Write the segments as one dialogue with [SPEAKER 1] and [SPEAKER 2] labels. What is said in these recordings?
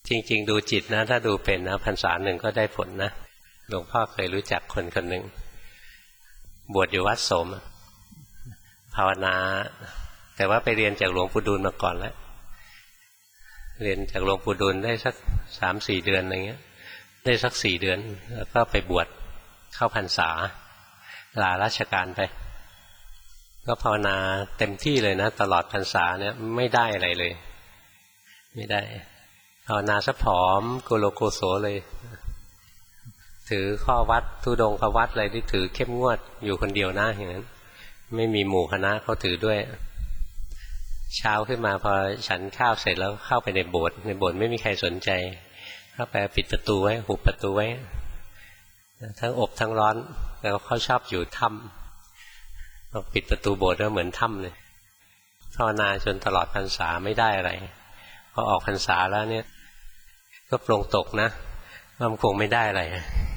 [SPEAKER 1] จริงๆดูจิตนะถ้าดูเป็นนะพรรษาหนึ่งก็ได้ผลนะหลวงพ่อเคยรู้จักคนคนหนึ่งบวชอยู่วัดโสมภาวนาแต่ว่าไปเรียนจากหลวงปู่ดูลมาก่อนแล้วเรียนจากหลวงปู่ดูลได้สัก 3-4 เดือนอะไรเงี้ยได้สัก4 เดือนแล้วก็ไปบวชเข้าพรรษาลาราชการไปก็ภาวนาเต็มที่เลยนะตลอดพรรษาเนี่ยไม่ได้อะไรเลยไม่ได้ภาวนาซะผอมโกโลโกโสเลยถือข้อวัดธุดงควัดอะไรที่ถือเข้มงวดอยู่คนเดียวนะอย่างนั้นไม่มีหมู่คณะเขาถือด้วยเช้าขึ้นมาพอฉันข้าวเสร็จแล้วเข้าไปในโบสถ์ไม่มีใครสนใจเข้าไปปิดประตูไว้หุบประตูไว้ทั้งอบทั้งร้อนแล้วเขาชอบอยู่ถ้ำปิดประตูโบสถ์แล้วเหมือนถ้ำเลยภาวนาจนตลอดพรรษาไม่ได้อะไรพอออกพรรษาแล้วเนี่ยก็ปลงตกนะว่ามันคงไม่ได้อะไร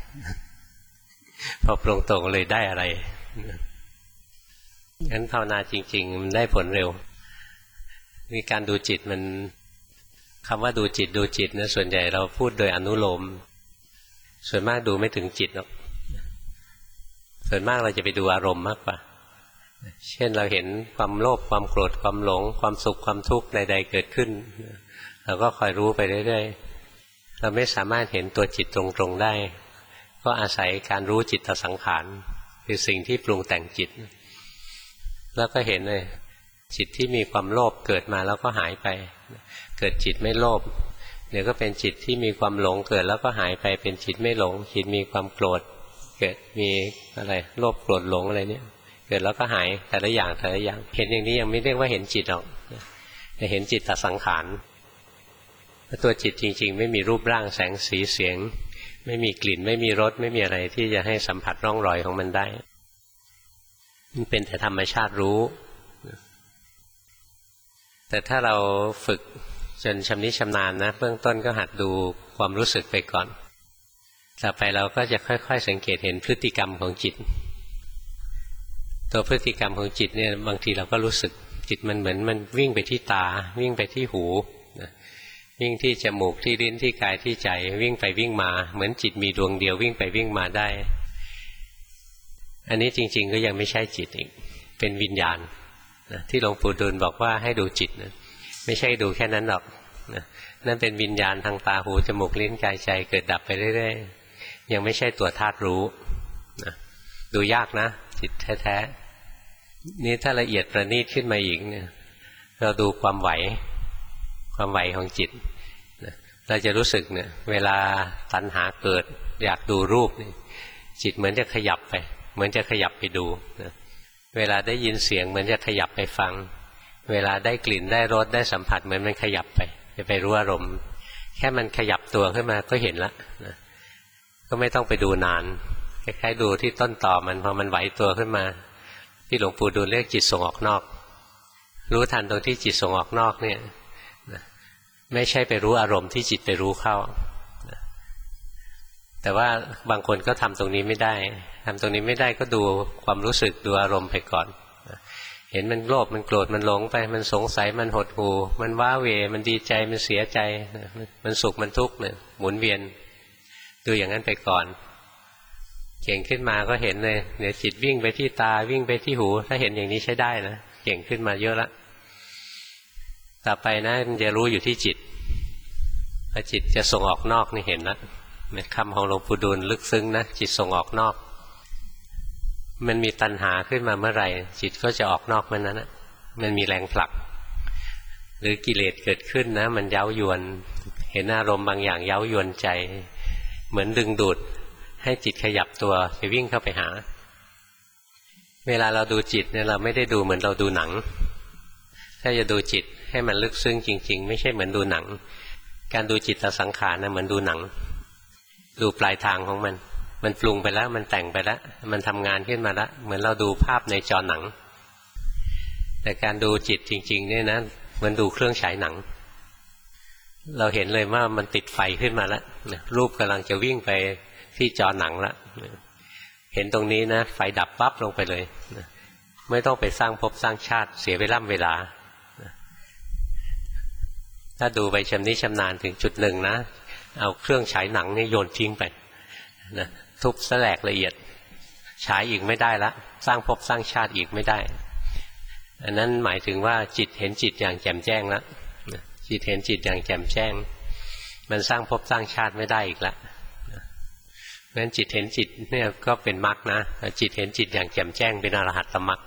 [SPEAKER 1] พอปลงตกเลยได้อะไรงั้นภาวนาจริงๆมันได้ผลเร็วมีการดูจิตมันคำว่าดูจิตนะส่วนใหญ่เราพูดโดยอนุโลมส่วนมากดูไม่ถึงจิตหรอกส่วนมากเราจะไปดูอารมณ์มากกว่าเช่นเราเห็นความโลภความโกรธความหลงความสุขความทุกข์ใดๆเกิดขึ้นเราก็คอยรู้ไปเรื่อยๆเราไม่สามารถเห็นตัวจิตตรงๆได้ก็อาศัยการรู้จิตสังขารคือสิ่งที่ปรุงแต่งจิตแล้วก็เห็นเลยจิตที่มีความโลภเกิดมาแล้วก็หายไปเกิดจิตไม่โลภเดี๋ยวก็เป็นจิตที่มีความหลงเกิดแล้วก็หายไปเป็นจิตไม่หลงจิตมีความโกรธเกิดมีอะไรโลภโกรธหลงอะไรเนี่ยเกิดแล้วก็หายแต่ละอย่างเห็นอย่างนี้ยังไม่เรียกว่าเห็นจิตหรอกแต่เห็นจิตตสังขารตัวจิตจริงๆไม่มีรูปร่างแสงสีเสียงไม่มีกลิ่นไม่มีรสไม่มีอะไรที่จะให้สัมผัสร่องรอยของมันได้มันเป็นแต่ธรรมชาติรู้แต่ถ้าเราฝึกจนชำนิชำนาญนะเบื้องต้นก็หัดดูความรู้สึกไปก่อนต่อไปเราก็จะค่อยๆสังเกตเห็นพฤติกรรมของจิตตัวพฤติกรรมของจิตเนี่ยบางทีเราก็รู้สึกจิตมันเหมือนมันวิ่งไปที่ตาวิ่งไปที่หูวิ่งที่จมูกที่ลิ้นที่กายที่ใจวิ่งไปวิ่งมาเหมือนจิตมีดวงเดียววิ่งไปวิ่งมาได้อันนี้จริงๆก็ยังไม่ใช่จิตอีกเป็นวิญญาณที่หลวงปู่ดูลบอกว่าให้ดูจิตนะไม่ใช่ดูแค่นั้นหรอกนั่นเป็นวิญญาณทางตาหูจมูกลิ้นกายใจเกิดดับไปเรื่อยๆยังไม่ใช่ตัวธาตุรู้นะดูยากนะจิตแท้ๆนี่ถ้าละเอียดประณีตขึ้นมาอีกเนี่ยเราดูความไหวของจิตเราจะรู้สึกเนี่ยเวลาตัณหาเกิดอยากดูรูปนี่จิตเหมือนจะขยับไปเหมือนจะขยับไปดูนะเวลาได้ยินเสียงเหมือนจะขยับไปฟังเวลาได้กลิ่นได้รสได้สัมผัสเหมือนมันขยับไปจะไปรู้อารมณ์แค่มันขยับตัวขึ้นมาก็เห็นละนะก็ไม่ต้องไปดูนานคล้ายๆดูที่ต้นตอมันพอมันไหวตัวขึ้นมาที่หลวงปู่ดูลเรียกจิตส่งออกนอกรู้ทันตรงที่จิตส่งออกนอกเนี่ยไม่ใช่ไปรู้อารมณ์ที่จิตไปรู้เข้าแต่ว่าบางคนก็ทำตรงนี้ไม่ได้ก็ดูความรู้สึกดูอารมณ์ไปก่อนเห็นมันโลภมันโกรธมันหลงไปมันสงสัยมันหดหู่มันว้าเหวมันดีใจมันเสียใจมันสุขมันทุกข์เนี่ยหมุนเวียนดูอย่างนั้นไปก่อนเก่งขึ้นมาก็เห็นเลยเดี๋ยวจิตวิ่งไปที่ตาวิ่งไปที่หูถ้าเห็นอย่างนี้ใช้ได้นะเก่งขึ้นมาเยอะละต่อไปนะมันจะรู้อยู่ที่จิตพอจิตจะส่งออกนอกนี่เห็นแล้วคำของหลวงปู่ดูลลึกซึ้งนะจิตส่งออกนอกมันมีตัณหาขึ้นมาเมื่อไหร่จิตก็จะออกนอกเมื่อนั้นนะมันมีแรงผลักหรือกิเลสเกิดขึ้นนะมันเย้ายวนเห็นอารมณ์บางอย่างเย้ายวนใจเหมือนดึงดูดให้จิตขยับตัวไปวิ่งเข้าไปหาเวลาเราดูจิตเนี่ยเราไม่ได้ดูเหมือนเราดูหนังถ้าจะดูจิตให้มันลึกซึ้งจริงๆไม่ใช่เหมือนดูหนังการดูจิตสังขารนะเหมือนดูหนังดูปลายทางของมันปรุงไปแล้วมันแต่งไปแล้วมันทำงานขึ้นมาแล้วเหมือนเราดูภาพในจอหนังแต่การดูจิตจริงๆเนี่ยนะเหมือนดูเครื่องฉายหนังเราเห็นเลยว่ามันติดไฟขึ้นมาแล้วรูปกำลังจะวิ่งไปที่จอหนังแล้วเห็นตรงนี้นะไฟดับปั๊บลงไปเลยไม่ต้องไปสร้างภพสร้างชาติเสียเวลาถ้าดูไปชำนิชำนาญถึงจุดหนึ่งนะเอาเครื่องฉายหนังนี่โยนทิ้งไปนะทุบแสลกละเอียดฉายอีกไม่ได้ละสร้างภพสร้างชาติอีกไม่ได้อันนั้นหมายถึงว่าจิตเห็นจิตอย่างแจ่มแจ้งแล้วจิตเห็นจิตอย่างแจ่มแจ้งมันสร้างภพสร้างชาติไม่ได้อีกแล้วเพราะฉะนั้นจิตเห็นจิตเนี่ยก็เป็นมรรคนะจิตเห็นจิตอย่างแจ่มแจ้งเป็นอรหัตตมรรค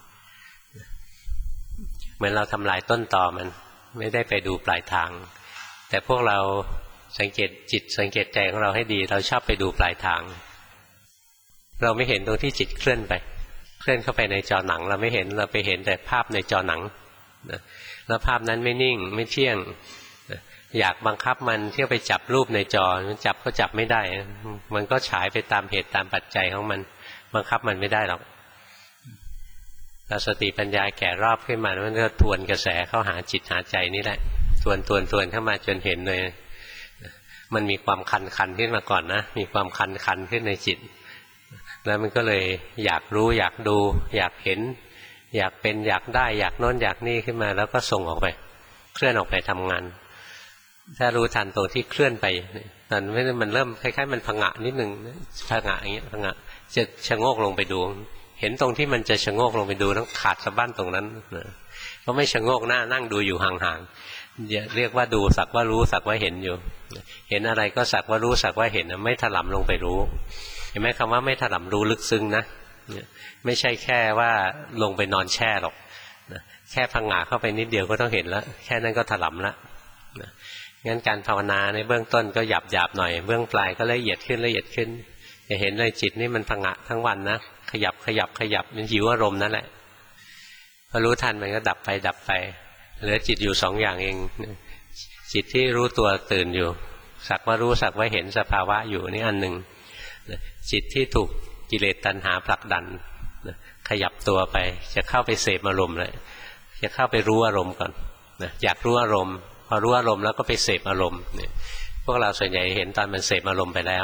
[SPEAKER 1] เหมือนเราทำลายต้นตอมันไม่ได้ไปดูปลายทางแต่พวกเราสังเกตจิตสังเกตใจของเราให้ดีเราชอบไปดูปลายทางเราไม่เห็นตรงที่จิตเคลื่อนไปเคลื่อนเข้าไปในจอหนังเราไม่เห็นเราไปเห็นแต่ภาพในจอหนังแล้วภาพนั้นไม่นิ่งไม่เที่ยงอยากบังคับมันเที่ยวไปจับรูปในจอมันจับก็จับไม่ได้มันก็ฉายไปตามเหตุตามปัจจัยของมันบังคับมันไม่ได้หรอกเราสติปัญญาแก่รอบขึ้นมามันก็ทวนกระแสเข้าหาจิตหาใจนี่แหละทวนเข้ามาจนเห็นเลยมันมีความคันขึ้นมาก่อนนะมีความคันขึ้นในจิตแล้วมันก็เลยอยากรู้อยากดูอยากเห็นอยากเป็นอยากได้อยากโน้นอยากนี่ขึ้นมาแล้วก็ส่งออกไปเคลื่อนออกไปทำงานถ้ารู้ทันตัวที่เคลื่อนไปตอนนี้มันเริ่มคล้ายๆมันผงะนิดนึงผงะอย่างเงี้ยผงะจะชะโงกลงไปดูเห็นตรงที่มันจะชะโงกลงไปดูต้องขาดสะบั้นตรงนั้นเพราะไม่ชะโงกหน้านั่งดูอยู่ห่างๆเรียกว่าดูสักว่ารู้สักว่าเห็นอยู่เห็นอะไรก็สักว่ารู้สักว่าเห็นไม่ถลำลงไปรู้เห็นไหมคำว่าไม่ถลำรู้ลึกซึ้งนะไม่ใช่แค่ว่าลงไปนอนแช่หรอกแค่พังงาเข้าไปนิดเดียวก็ต้องเห็นแล้วแค่นั้นก็ถลำแล้วงั้นการภาวนาในเบื้องต้นก็หยาบหน่อยเบื้องปลายก็ละเอียดขึ้นจะเห็นเลยจิตนี่มันพังงะทั้งวันนะขยับมันหิวอารมณ์นั่นแหละพอรู้ทันมันก็ดับไปเหลือจิตอยู่สองอย่างเองจิตที่รู้ตัวตื่นอยู่สักว่ารู้สักว่าเห็นสภาวะอยู่นี่อันหนึ่งจิตที่ถูกกิเลสตัณหาผลักดันขยับตัวไปจะเข้าไปเสพอารมณ์เลยจะเข้าไปรู้อารมณ์ก่อนอยากรู้อารมณ์พอรู้อารมณ์แล้วก็ไปเสพอารมณ์พวกเราส่วนใหญ่เห็นตอนมันเสพอารมณ์ไปแล้ว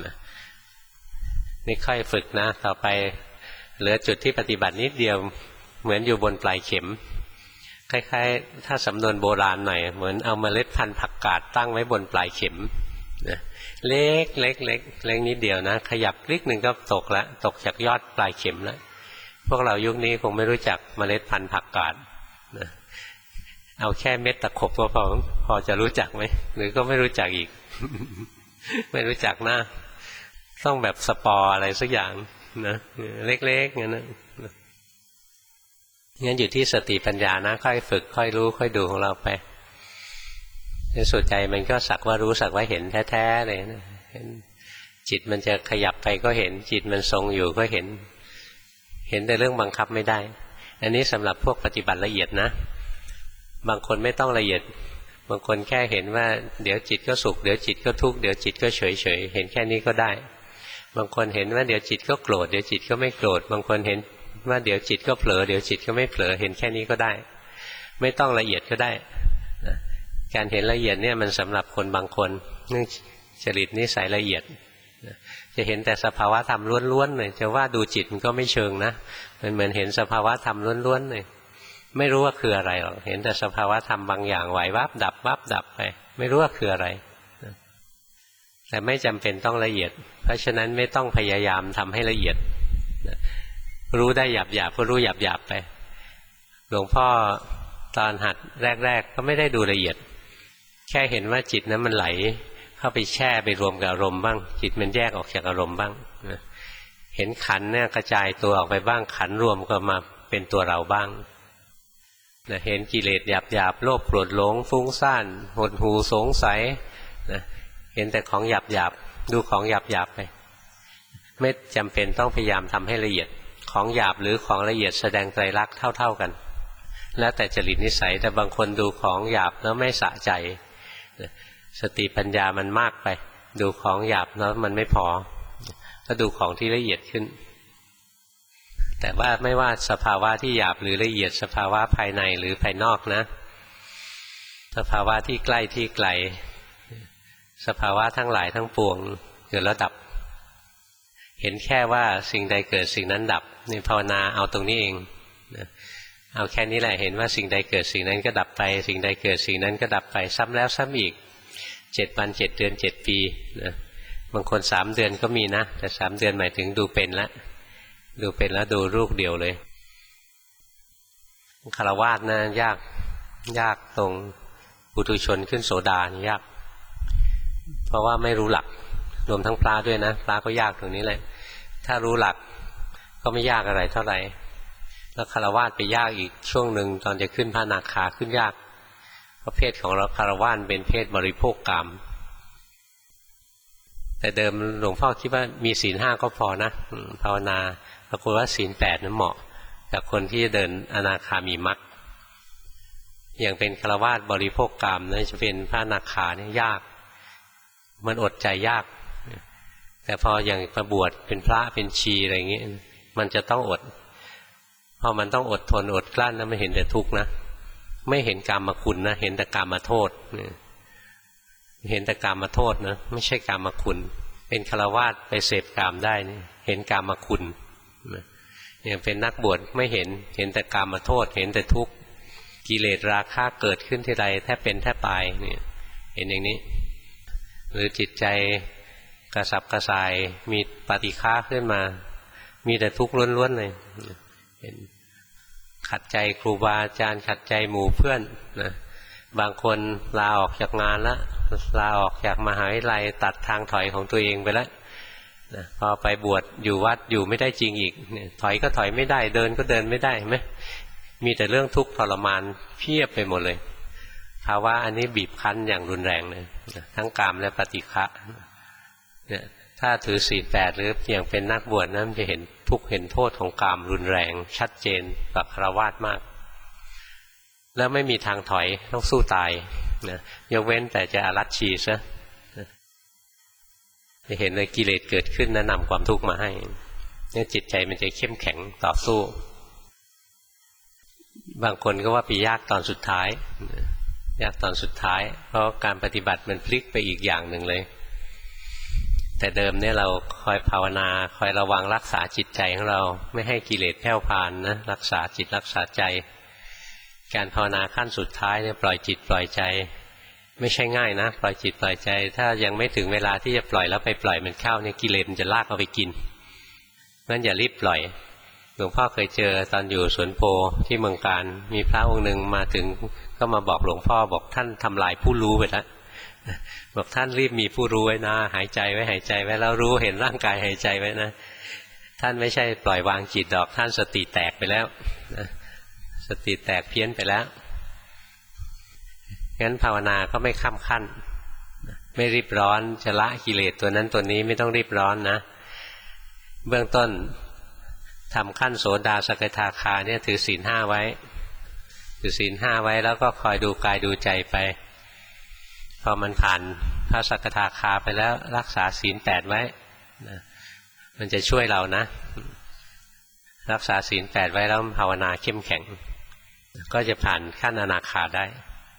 [SPEAKER 1] นี่ค่อยฝึกนะต่อไปเหลือจุดที่ปฏิบัตินิดเดียวเหมือนอยู่บนปลายเข็มคล้ายๆถ้าสำนวนโบราณหน่อยเหมือนเอาเมล็ดพันธุ์ผักกาดตั้งไว้บนปลายเข็มเล็กนิดเดียวนะขยับคลิกหนึ่งก็ตกจากยอดปลายเข็มแล้วพวกเรายุคนี้คงไม่รู้จักเมล็ดพันธุ์ผักกาดเอาแค่เม็ดตะขบก็พอจะรู้จักไหมหรือก็ไม่รู้จักอีก ไม่รู้จักนะต้องแบบสปอร์อะไรสักอย่างนะเล็กๆงั้นนะงั้นอยู่ที่สติปัญญานะค่อยฝึกค่อยรู้ค่อยดูของเราไปในสุดใจมันก็สักว่ารู้สักว่าเห็นแท้ๆเลยนะจิตมันจะขยับไปก็เห็นจิตมันทรงอยู่ก็เห็นแต่เรื่องบังคับไม่ได้อันนี้สำหรับพวกปฏิบัติละเอียดนะบางคนไม่ต้องละเอียดบางคนแค่เห็นว่าเดี๋ยวจิตก็สุขเดี๋ยวจิตก็ทุกข์เดี๋ยวจิตก็เฉยเห็นแค่นี้ก็ได้บางคนเห็นว่าเดี๋ยวจิตก็โกรธเดี๋ยวจิตก็ไม่โกรธบางคนเห็นว่าเดี๋ยวจิตก็เผลอเดี๋ยวจิตก็ไม่เผลอเห็นแค่นี้ก็ได้ไม่ต้องละเอียดก็ได้การเห็นละเอียดเนี่ยมันสำหรับคนบางคนเนื่องจริตนิสัยละเอียดจะเห็นแต่สภาวะธรรมล้วนๆเลยจะว่าดูจิตมันก็ไม่เชิงนะมันเหมือนเห็นสภาวะธรรมล้วนๆเลยไม่รู้ว่าคืออะไรหรอกเห็นแต่สภาวะธรรมบางอย่างไหววับดับวับดับไปไม่รู้ว่าคืออะไรแต่ไม่จำเป็นต้องละเอียดเพราะฉะนั้นไม่ต้องพยายามทำให้ละเอียดรู้ได้หยาบๆก็รู้หยาบๆไปหลวงพ่อตอนหัดแรกๆก็ไม่ได้ดูละเอียดแค่เห็นว่าจิตนั้นมันไหลเข้าไปแช่ไปรวมกับอารมณ์บ้างจิตมันแยกออกจากอารมณ์บ้างเห็นขันเนี่ยกระจายตัวออกไปบ้างขันรวมก็มาเป็นตัวเราบ้างเห็นกิเลสหยาบๆโลภโกรธหลงฟุ้งซ่านหดหู่สงสัยเห็นแต่ของหยาบๆดูของหยาบๆไปไม่จำเป็นต้องพยายามทำให้ละเอียดของหยาบหรือของละเอียดแสดงไตรลักษณ์เท่าๆกันแล้วแต่จริตนิสัยแต่บางคนดูของหยาบแล้วไม่สะใจสติปัญญามันมากไปดูของหยาบแล้วมันไม่พอก็ดูของที่ละเอียดขึ้นแต่ว่าไม่ว่าสภาวะที่หยาบหรือละเอียดสภาวะภายในหรือภายนอกนะสภาวะที่ใกล้ที่ไกลสภาวะทั้งหลายทั้งปวงเกิดแล้วดับเห็นแค่ว่าสิ่งใดเกิดสิ่งนั้นดับนี่ภาวนาเอาตรงนี้เองเอาแค่นี้แหละเห็นว่าสิ่งใดเกิดสิ่งนั้นก็ดับไปสิ่งใดเกิดสิ่งนั้นก็ดับไปซ้ำแล้วซ้ำอีก7 วัน7 เดือน7 ปีนะบางคน3 เดือนก็มีนะแต่3 เดือนหมายถึงดูเป็นแล้วดูรูปเดียวเลยฆราวาสนะยากตรงปุถุชนขึ้นโสดานี่ยากเพราะว่าไม่รู้หลักรวมทั้งพระด้วยนะพระก็ยากตรงนี้แหละถ้ารู้หลักก็ไม่ยากอะไรเท่าไหร่แล้วฆราวาสไปยากอีกช่วงหนึ่งตอนจะขึ้นพระอนาคาขึ้นยากเพราะเพศของเราฆราวาสเป็นเพศบริโภคกามแต่เดิมหลวงพ่อคิดว่ามีศีล 5ก็พอนะภาวนาปรากฏว่าศีล 8นั้นเหมาะกับคนที่เดินอนาคามีมรรคอย่างเป็นฆราวาสบริโภคกามนะจะเป็นพระอนาคาเนี่ยยากมันอดใจยากแต่พออย่างประบวชเป็นพระเป็นชีอะไรอย่างนี้มันจะต้องอดพอมันต้องอดทนอดกลั้นนะไม่เห็นแต่ทุกข์นะไม่เห็นกามคุณนะเห็นแต่กามโทษเห็นแต่กามโทษนะไม่ใช่กามคุณเป็นฆราวาสไปเสพกามได้นี่เห็นกามคุณอย่างเป็นนักบวชไม่เห็นแต่กามโทษเห็นแต่ทุกข์กิเลสราคะเกิดขึ้นที่ใดแทบเป็นแทบตายเนี่ยเห็นอย่างนี้หรือจิตใจกระสับกระส่ายมีปฏิฆาขึ้นมามีแต่ทุกข์ล้วนๆเลยเห็นขัดใจครูบาอาจารย์ขัดใจหมู่เพื่อนนะบางคนลาออกจากงานแล้วลาออกจากมหาวิทยาลัยตัดทางถอยของตัวเองไปแล้วนะพอไปบวชอยู่วัดอยู่ไม่ได้จริงอีกถอยก็ถอยไม่ได้เดินก็เดินไม่ได้ไหมมีแต่เรื่องทุกข์ทรมานเพียบไปหมดเลยภาวะอันนี้บีบคั้นอย่างรุนแรงเลยทั้งกามและปฏิฆะเนี่ยถ้าถือศีล 8หรืออย่างเป็นนักบวชนั้นจะเห็นทุกข์เห็นโทษของกามรุนแรงชัดเจนกว่าฆราวาสมากแล้วไม่มีทางถอยต้องสู้ตายนะยกเว้นแต่จะอารัชชีซะจะเห็นเลยกิเลสเกิดขึ้นนะนำความทุกข์มาให้เนี่ยจิตใจมันจะเข้มแข็งต่อสู้บางคนก็ว่าไปยากตอนสุดท้ายยากตอนสุดท้ายเพราะการปฏิบัติมันพลิกไปอีกอย่างหนึ่งเลยแต่เดิมเนี่ยเราคอยภาวนาคอยระวังรักษาจิตใจของเราไม่ให้กิเลสแผ่วพานนะรักษาจิตรักษาใจการภาวนาขั้นสุดท้ายเนี่ยปล่อยจิตปล่อยใจไม่ใช่ง่ายนะปล่อยจิตปล่อยใจถ้ายังไม่ถึงเวลาที่จะปล่อยแล้วไปปล่อยมันเข้าเนี่ยกิเลสมันจะลากเอาไปกินงั้นอย่ารีบปล่อยหลวงพ่อเคยเจอตอนอยู่สวนโพที่เมืองการมีพระองค์หนึ่งมาถึงก็มาบอกหลวงพ่อบอกท่านทำลายผู้รู้ไปแล้วบอกท่านรีบมีผู้รู้ไว้นะหายใจไว้แล้วรู้เห็นร่างกายหายใจไว้นะท่านไม่ใช่ปล่อยวางจิตดอกท่านสติแตกไปแล้วสติแตกเพี้ยนไปแล้วงั้นภาวนาก็ไม่ข้ามขั้นไม่รีบร้อนจะละกิเลสตัวนั้นตัวนี้ไม่ต้องรีบร้อนนะเบื้องต้นทำขั้นโสดาสกทาคาเนี่ยถือศีล 5ไว้ถือศีล 5ไว้แล้วก็คอยดูกายดูใจไปพอมันผ่านพระสกทาคาไปแล้วรักษาศีล 8ไว้นะมันจะช่วยเรานะรักษาศีล 8ไว้แล้วภาวนาเข้มแข็งก็จะผ่านขั้นอนาคาได้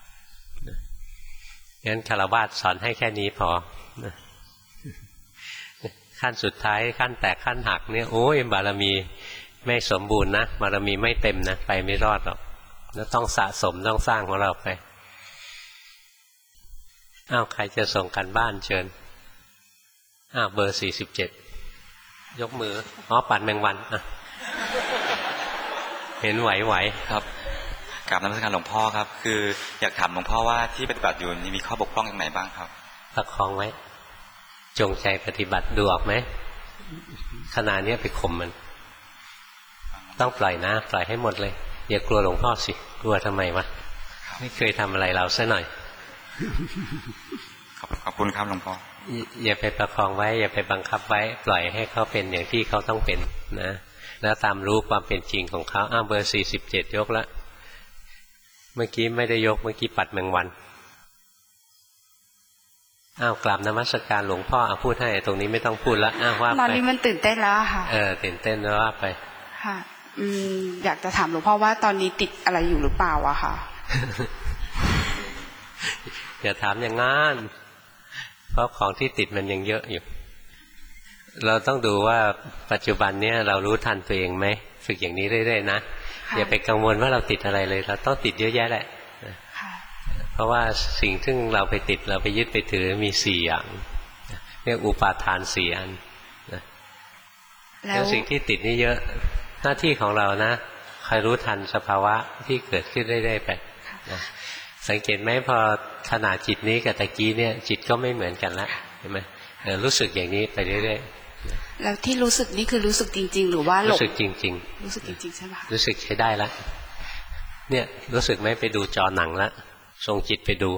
[SPEAKER 1] งั้นฆราวาสสอนให้แค่นี้พอขั้นสุดท้ายขั้นแตกขั้นหักเนี่ยโอ้ยบารมีไม่สมบูรณ์นะบารมีไม่เต็มนะไปไม่รอดหรอกแล้วต้องสะสมต้องสร้างของเราไปอ้าวใครจะส่งกันบ้านเชิญอ้าวเบอร์47ยกมือปั่นแมงวันอ่ะเห็นไหว
[SPEAKER 2] ครับกราบนมัสการหลวงพ่อครับคืออยากถามหลวงพ่อว่าที่ปฏิบัติอยู่มีข้อบกพร่องอย่างไหนบ้างครับ
[SPEAKER 1] ประคองไว้จงใจปฏิบัติดูออกไหมขณะนี้ไปข่มมันต้องปล่อยนะปล่อยให้หมดเลยอย่ากลัวหลวงพ่อสิกลัวทำไมวะไม่เคยทำอะไรเราซะหน่อย
[SPEAKER 2] ขอบคุณครับหลวงพ่อ
[SPEAKER 1] อย่าไปประคองไว้อย่าไปบังคับไว้ปล่อยให้เขาเป็นอย่างที่เขาต้องเป็นนะแล้วตามรู้ความเป็นจริงของเขาเบอร์47ยกละเมื่อกี้ไม่ได้ยกเมื่อกี้ปัดแมงวันกราบนมัสการหลวงพ่อพูดให้ตรงนี้ไม่ต้องพูดละว่าไป
[SPEAKER 3] ตอนนี้มันตื่นเต้นแล้วค่ะ
[SPEAKER 1] ตื่นเต้นแล้วว่าไป
[SPEAKER 3] ค่ะอยากจะถามหลวงพ่อว่าตอนนี้ติดอะไรอยู่หรือเปล่าอะค่ะ
[SPEAKER 1] อย่าถามอย่างงั้นเพราะของที่ติดมันยังเยอะอยู่เราต้องดูว่าปัจจุบันเนี้ยเรารู้ทันตัวเองไหมฝึกอย่างนี้เรื่อยๆนะอย่าไปกังวลว่าเราติดอะไรเลยเราต้องติดเยอะแยะแหละเพราะว่าสิ่งที่เราไปติดเราไปยึดไปถือมี4 อย่างเรียกอุปาทาน4 อันแล้วสิ่งที่ติดนี่เยอะหน้าที่ของเรานะคอยรู้ทันสภาวะที่เกิดขึ้นเรื่อยๆไปสังเกตไหมพอขณะจิตนี้กับตะกี้เนี่ยจิตก็ไม่เหมือนกันละเห็นไหมรู้สึกอย่างนี้ไปเรื่อยๆ
[SPEAKER 3] แล้วที่รู้สึกนี่คือรู้สึกจริงๆหรือว่าหลง
[SPEAKER 1] รู้สึกจริงๆ
[SPEAKER 3] รู้สึกจริงๆใช่ไหม
[SPEAKER 1] รู้สึกใช้ได้แล้วเนี่ยรู้สึกไหมไปดูจอหนังแล้วส่งจิตไปดู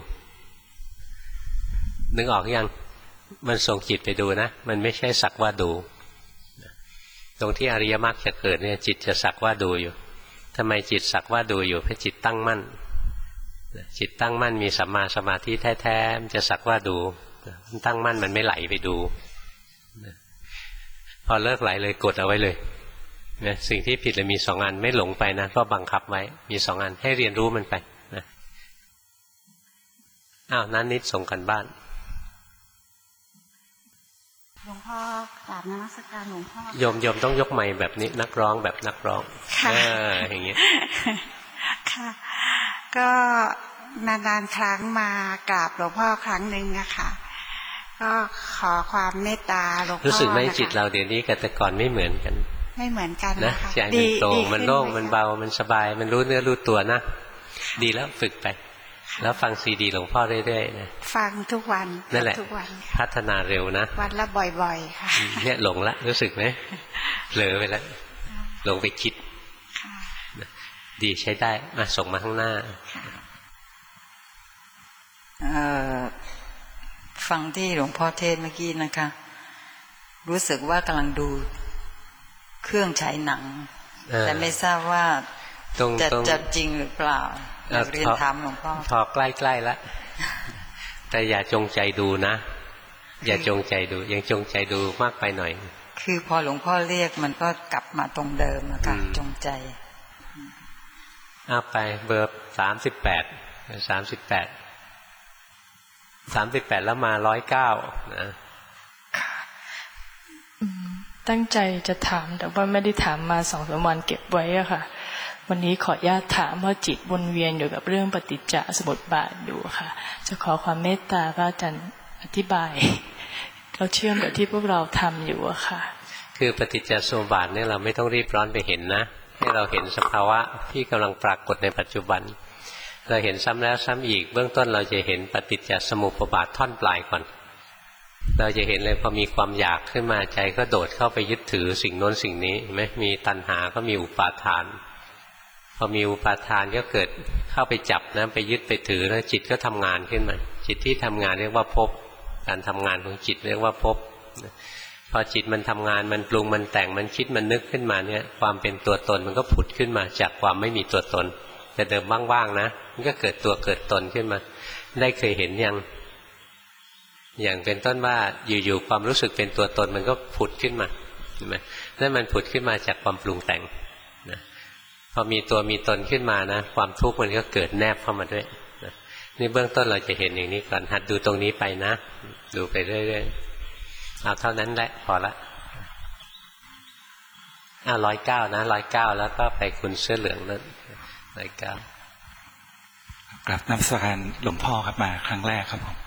[SPEAKER 1] นึกออกยังมันส่งจิตไปดูนะมันไม่ใช่สักว่าดูตรงที่อริยมรรคจะเกิดเนี่ยจิตจะสักว่าดูอยู่ทำไมจิตสักว่าดูอยู่เพราะจิตตั้งมั่นจิตตั้งมั่นมีสัมมาสมาธิแท้ๆมันจะสักว่าดูตั้งมั่นมันไม่ไหลไปดูพอเลิกไหลเลยกดเอาไว้เลยนะสิ่งที่ผิดเลยมี2 อันไม่หลงไปนะก็บังคับไว้มี2 อันให้เรียนรู้มันไปนะนั้นนิดส่งกันบ้าน
[SPEAKER 3] หลวงพ่อกราบนมัสการหลวงพ่อ
[SPEAKER 1] โยมต้องยกไมค์แบบนี้นักร้องแบบนักร้องอย่างเงี้ย
[SPEAKER 3] ค่ะก็นานๆครั้งมากราบหลวงพ่อครั้งหนึ่งนะคะก็ขอความเมตตาหลวงพ่อรู้
[SPEAKER 1] สึกไหมจิตเราเดี๋ยวนี้กับแต่ก่อนไม่เหมือนกัน
[SPEAKER 3] ไม่เหมือนกัน
[SPEAKER 1] นะใจมันโปร่งมันโล่งมันเบามันสบายมันรู้เนื้อรู้ตัวนะดีแล้วฝึกไปแล้วฟังซีดีหลวงพ่อเรื่อยๆนะ
[SPEAKER 3] ฟังทุกวัน
[SPEAKER 1] นั่นแหละพัฒนาเร็วนะ
[SPEAKER 3] วันละบ่อยๆค่ะ
[SPEAKER 1] เนี่ยหลงละรู้สึกไหมเผลอไปแล้วหลงไปคิดดีใช้ได้มาส่งมาข้างหน้า
[SPEAKER 4] ฟังที่หลวงพ่อเทศเมื่อกี้นะคะรู้สึกว่ากำลังดูเครื่องฉายหนังแต่ไม่ทราบว่าจะจริงหรือเปล่าเรียนถามหลวงพ่อ
[SPEAKER 1] พอใกล้ๆแล้วแต่อย่าจงใจดูนะอย่าจงใจดูยังจงใจดูมากไปหน่อย
[SPEAKER 4] คือพอหลวงพ่อเรียกมันก็กลับมาตรงเดิมนะคะจงใจ
[SPEAKER 1] ไปเบอร์38แล้วมา109นะ
[SPEAKER 5] ตั้งใจจะถามแต่ว่าไม่ได้ถามมา2-3 วันเก็บไว้อะค่ะวันนี้ขออนุญาตถามว่าจิตวนเวียนอยู่กับเรื่องปฏิจจสมุปบาทอยู่ค่ะจะขอความเมตตาพระอาจารย์อธิบายเราเชื่อมกับที่พวกเราทำอยู่อะค่ะ
[SPEAKER 1] คือปฏิจจสมุปบาทเนี่ยเราไม่ต้องรีบร้อนไปเห็นนะให้เราเห็นสภาวะที่กำลังปรากฏในปัจจุบันเราเห็นซ้ำแล้วซ้ำอีกเบื้องต้นเราจะเห็นปฏิจจสมุปบาทท่อนปลายก่อนเราจะเห็นเลยพอมีความอยากขึ้นมาใจก็โดดเข้าไปยึดถือสิ่งโน้นสิ่งนี้เห็นไหมมีตัณหาก็มีอุปาทานพอมีอุปาทานก็เกิดเข้าไปจับนะไปยึดไปถือแล้วจิตก็ทำงานขึ้นมาจิตที่ทำงานเรียกว่าภพการทำงานของจิตเรียกว่าภพพอจิตมันทำงานมันปรุงมันแต่งมันคิดมันนึกขึ้นมาเนี่ยความเป็นตัวตนมันก็ผุดขึ้นมาจากความไม่มีตัวตนแต่เดิมว่างๆนะมันก็เกิดตัวเกิดตนขึ้นมาได้เคยเห็นอย่างเป็นต้นว่าอยู่ๆความรู้สึกเป็นตัวตนมันก็ผุดขึ้นมาเห็นไหมนั่นมันผุดขึ้นมาจากความปรุงแต่งนะพอมีตัวมีตนขึ้นมานะความทุกข์มันก็เกิดแนบเข้ามาด้วยนะนี่เบื้องต้นเราจะเห็นอย่างนี้ก่อนหัดดูตรงนี้ไปนะดูไปเรื่อยๆเอาเท่านั้นแหละพอละ109นะ109แล้วก็ไปคุณเสื้อเหลืองนั่น109
[SPEAKER 6] กราบนมัสการหลวงพ่อครับมาครั้งแรกครับผม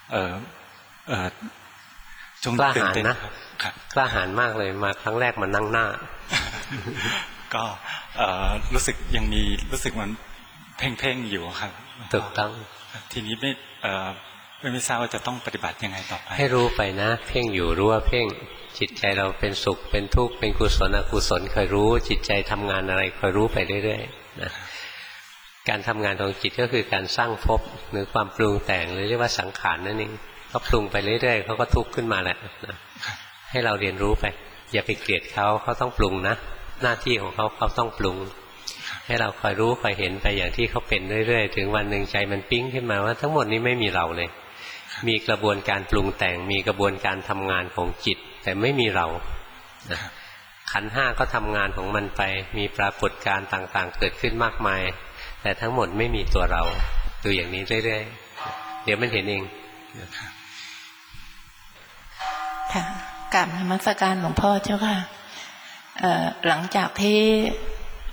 [SPEAKER 1] จงกล้าหาญนะกล้าหาญมากเลยมาครั้งแรกมานั่งหน้า
[SPEAKER 6] ก็รู้สึกยังมีรู้สึกมันเพ่งๆอยู่ครับ
[SPEAKER 1] ถูกต้อง
[SPEAKER 6] ทีนี้ไม่ทราบว่าจะต้องปฏิบัติยังไงต่อไป
[SPEAKER 1] ให้รู้ไปนะเพ่งอยู่รู้ว่าเพ่งจิตใจเราเป็นสุขเป็นทุกข์เป็นกุศลอกุศลคอยรู้จิตใจทำงานอะไรคอยรู้ไปเรื่อยๆนะการทำงานของจิตก็คือการสร้างภพหรือความปรุงแต่งหรือเรียกว่าสังขารนั่นเองเขาปรุงไปเรื่อยๆเขาก็ทุกข์ขึ้นมาแหละนะให้เราเรียนรู้ไปอย่าไปเกลียดเขาต้องปรุงนะหน้าที่ของเขาต้องปรุงให้เราคอยรู้คอยเห็นไปอย่างที่เขาเป็นเรื่อยๆถึงวันหนึ่งใจมันปิ๊งขึ้นมาว่าทั้งหมดนี้ไม่มีเราเลยมีกระบวนการปรุงแต่งมีกระบวนการทำงานของจิตแต่ไม่มีเรานะขันธ์5ก็ทำงานของมันไปมีปรากฏการณ์ต่างๆเกิดขึ้นมากมายแต่ทั้งหมดไม่มีตัวเราดูอย่างนี้เรื่อยๆเดี๋ยวมันเห็นเอง
[SPEAKER 5] ค่ะกราบนมัสการหลวงพ่อเจ้าค่ะหลังจากที่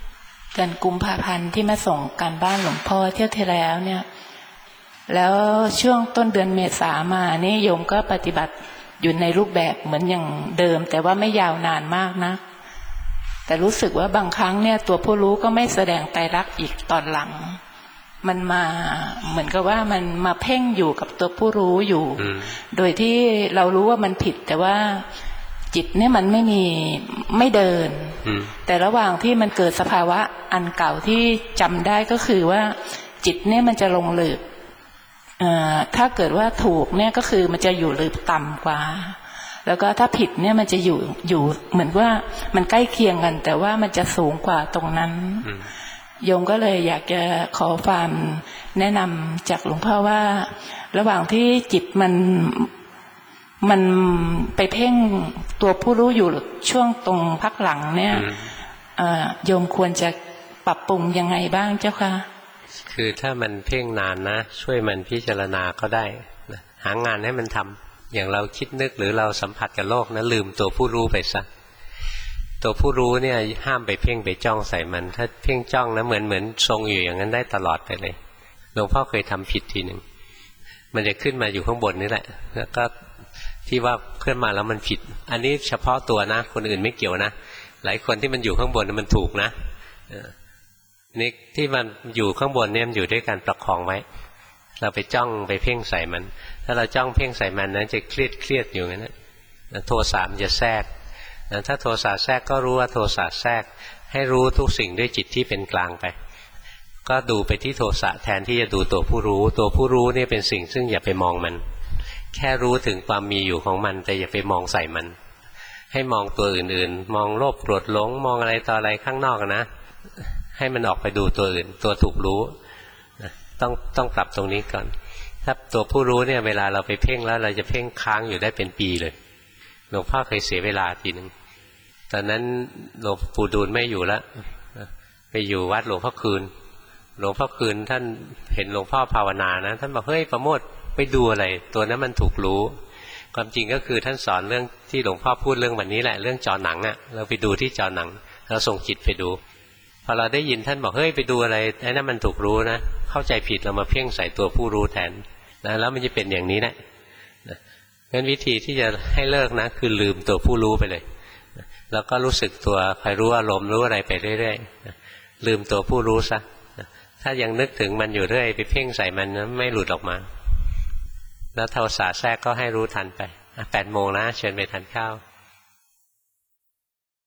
[SPEAKER 5] เดือนกุมภาพันธ์ที่มาส่งการบ้านหลวงพ่อเที่ยวที่แล้วเนี่ยแล้วช่วงต้นเดือนเมษามานี่โยมก็ปฏิบัติอยู่ในรูปแบบเหมือนอย่างเดิมแต่ว่าไม่ยาวนานมากนะแต่รู้สึกว่าบางครั้งเนี่ยตัวผู้รู้ก็ไม่แสดงไตรลักษณ์อีกตอนหลังมันมาเหมือนกับว่ามันมาเพ่งอยู่กับตัวผู้รู้อยู่โดยที่เรารู้ว่ามันผิดแต่ว่าจิตเนี่ยมันไม่เดินแต่ระหว่างที่มันเกิดสภาวะอันเก่าที่จำได้ก็คือว่าจิตเนี่ยมันจะลงหลืบถ้าเกิดว่าถูกเนี่ยก็คือมันจะอยู่หลืบต่ำกว่าแล้วก็ถ้าผิดเนี่ยมันจะอยู่เหมือนว่ามันใกล้เคียงกันแต่ว่ามันจะสูงกว่าตรงนั้นโยมก็เลยอยากจะขอความแนะนำจากหลวงพ่อว่าระหว่างที่จิตมันไปเพ่งตัวผู้รู้อยู่ช่วงตรงพักหลังเนี่ยโยมควรจะปรับปรุงยังไงบ้างเจ้าคะ
[SPEAKER 1] คือถ้ามันเพ่งนานนะช่วยมันพิจารณาก็ได้หางานให้มันทำอย่างเราคิดนึกหรือเราสัมผัสกับโลกนะลืมตัวผู้รู้ไปซะตัวผู้รู้เนี่ยห้ามไปเพ่งไปจ้องใส่มันถ้าเพ่งจ้องนะเหมือนทรงอยู่อย่างนั้นได้ตลอดไปเลยหลวงพ่อเคยทำผิดทีหนึ่งมันจะขึ้นมาอยู่ข้างบนนี่แหละแล้วก็ที่ว่าขึ้นมาแล้วมันผิดอันนี้เฉพาะตัวนะคนอื่นไม่เกี่ยวนะหลายคนที่มันอยู่ข้างบนมันถูกนะนี่ที่มันอยู่ข้างบนเนี่ยมันอยู่ด้วยการประคองไว้เราไปจ้องไปเพ่งใส่มันถ้าเราจ้องเพ่งใส่มันนั้นจะเครียดอยู่งั้นนะโทสะมันจะแทรกถ้าโทสะแทรกก็รู้ว่าโทสะแทรกให้รู้ทุกสิ่งด้วยจิตที่เป็นกลางไปก็ดูไปที่โทสะแทนที่จะดูตัวผู้รู้ตัวผู้รู้นี่เป็นสิ่งซึ่งอย่าไปมองมันแค่รู้ถึงความมีอยู่ของมันแต่อย่าไปมองใส่มันให้มองตัวอื่นๆมองโลภโกรธหลงมองอะไรต่ออะไรข้างนอกนะให้มันออกไปดูตัวอื่นตัวถูกรู้ต้องปรับตรงนี้ก่อนถ้าตัวผู้รู้เนี่ยเวลาเราไปเพ่งแล้วเราจะเพ่งค้างอยู่ได้เป็นปีเลยหลวงพ่อเคยเสียเวลาทีนึงตอนนั้นหลวงปู่ดูลไม่อยู่แล้วไปอยู่วัดหลวงพ่อคืนท่านเห็นหลวงพ่อภาวนานะท่านบอกเฮ้ยประโมทไปดูอะไรตัวนั้นมันถูกรู้ความจริงก็คือท่านสอนเรื่องที่หลวงพ่อพูดเรื่องวันนี้แหละเรื่องจอหนังอ่ะเราไปดูที่จอหนังเราส่งจิตไปดูพอเราได้ยินท่านบอกเฮ้ยไปดูอะไรไอ้นั่นมันถูกรู้นะเข้าใจผิดเรามาเพ่งใส่ตัวผู้รู้แทนนะแล้วมันจะเป็นอย่างนี้แหละงั้นวิธีที่จะให้เลิกนะคือลืมตัวผู้รู้ไปเลยแล้วก็รู้สึกตัวคอยรู้อารมณ์รู้อะไรไปเรื่อยๆลืมตัวผู้รู้ซะถ้ายังนึกถึงมันอยู่เรื่อยไปเพ่งใส่มันไม่หลุดออกมาแล้วโทสะแทรกก็ให้รู้ทันไป8 โมงนะเชิญไปทานข้าว